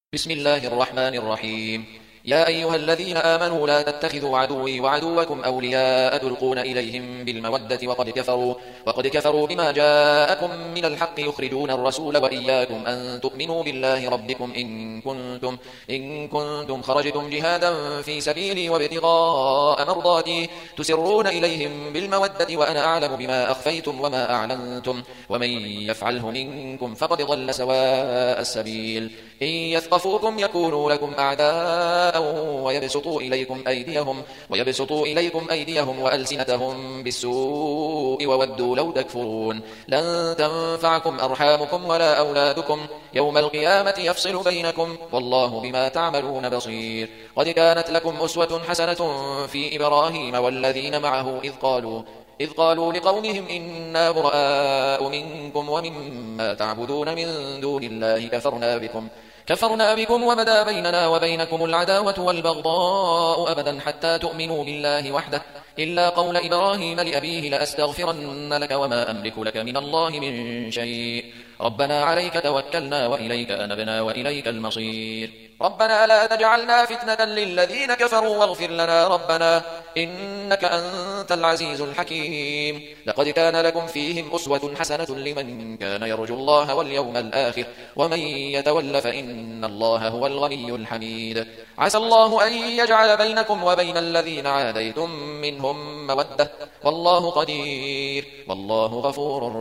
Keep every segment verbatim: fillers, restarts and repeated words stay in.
بسم الله الرحمن الرحيم. يا أيها الذين آمنوا لا تتخذوا عدوي وعدوكم أولياء تلقون إليهم بالمودة وقد كفروا, وقد كفروا بما جاءكم من الحق يخرجون الرسول وإياكم أن تؤمنوا بالله ربكم إن كنتم, إن كنتم خرجتم جهادا في سبيلي وابتغاء مرضاتي تسرون إليهم بالمودة وأنا أعلم بما أخفيتم وما أعلنتم ومن يفعله منكم فقد ضل سواء السبيل. إن يثقفوكم يكونوا لكم أعداء ويبسطوا إليكم أيديهم, ويبسطوا إليكم أيديهم وألسنتهم بالسوء وودوا لو تكفرون. لن تنفعكم أرحامكم ولا أولادكم يوم القيامة يفصل بينكم والله بما تعملون بصير. قد كانت لكم أسوة حسنة في إبراهيم والذين معه إذ قالوا إذ قالوا لقومهم إنا براء منكم ومما تعبدون من دون الله كفرنا بكم كفرنا بكم وبدا بيننا وبينكم العداوة والبغضاء أبدا حتى تؤمنوا بالله وحده إلا قول إبراهيم لأبيه لأستغفرن لك وما أملك لك من الله من شيء ربنا عليك توكلنا وإليك أنبنا وإليك المصير. ربنا لا تجعلنا فتنة للذين كفروا واغفر لنا ربنا إنك أنت العزيز الحكيم. لقد كان لكم فيهم أسوة حسنة لمن كان يرجو الله واليوم الآخر ومن يتول فإن الله هو الغني الحميد. عسى الله أن يجعل بينكم وبين الذين عاديتم منهم مودة والله قدير والله غفور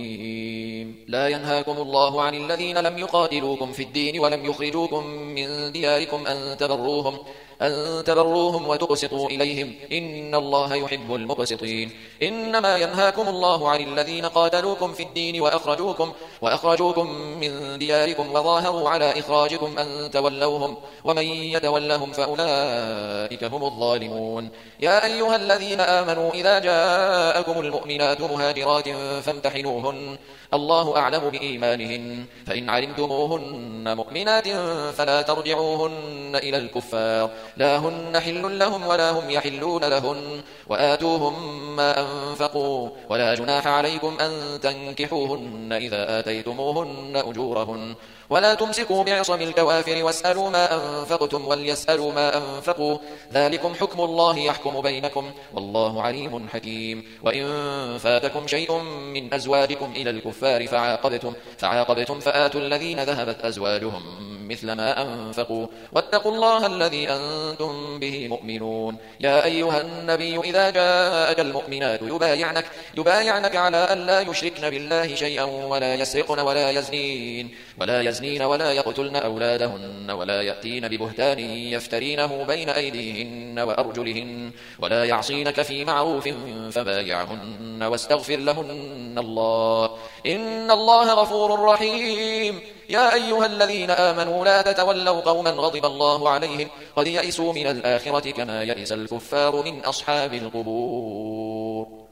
رحيم. لا ينهاكم الله عن الذين لم يقاتلوكم في الدين ولم يخرجوكم من دياركم أن تبروهم أن تبروهم وتقسطوا إليهم إن الله يحب المقسطين. إنما ينهاكم الله عن الذين قاتلوكم في الدين وأخرجوكم, وأخرجوكم من دياركم وظاهروا على إخراجكم أن تولوهم ومن يتولهم فأولئك هم الظالمون. يا أيها الذين آمنوا إذا جاءكم المؤمنات مهاجرات فامتحنوهن الله أعلم بإيمانهن فإن علمتموهن مؤمنات فلا ترجعوهن إلى الكفار لا هن حل لهم ولا هم يحلون لهن وآتوهم ما أنفقوا ولا جناح عليكم أن تنكحوهن إذا آتيتموهن أجورهن ولا تمسكوا بعصم الكوافر واسألوا ما أنفقتم وليسألوا ما أنفقوا ذلكم حكم الله يحكم بينكم والله عليم حكيم. وإن فاتكم شيء من أزواجكم إلى الكفار فعاقبتم, فعاقبتم فآتوا الذين ذهبت أزواجهم مثل ما أنفقوا واتقوا الله الذي أنتم به مؤمنون. يا أيها النبي إذا جاءك المؤمنات يبايعنك, يبايعنك على أن لا يشركن بالله شيئا ولا يسرقن ولا يزنين ولا يزنين ولا يقتلن أولادهن ولا يأتين ببهتان يفترينه بين أيديهن وأرجلهن ولا يعصينك في معروف فبايعهن واستغفر لهن الله إن الله غفور رحيم. يا أيها الذين آمنوا لا تتولوا قوما غضب الله عليهم قد يئسوا من الآخرة كما يئس الكفار من أصحاب القبور.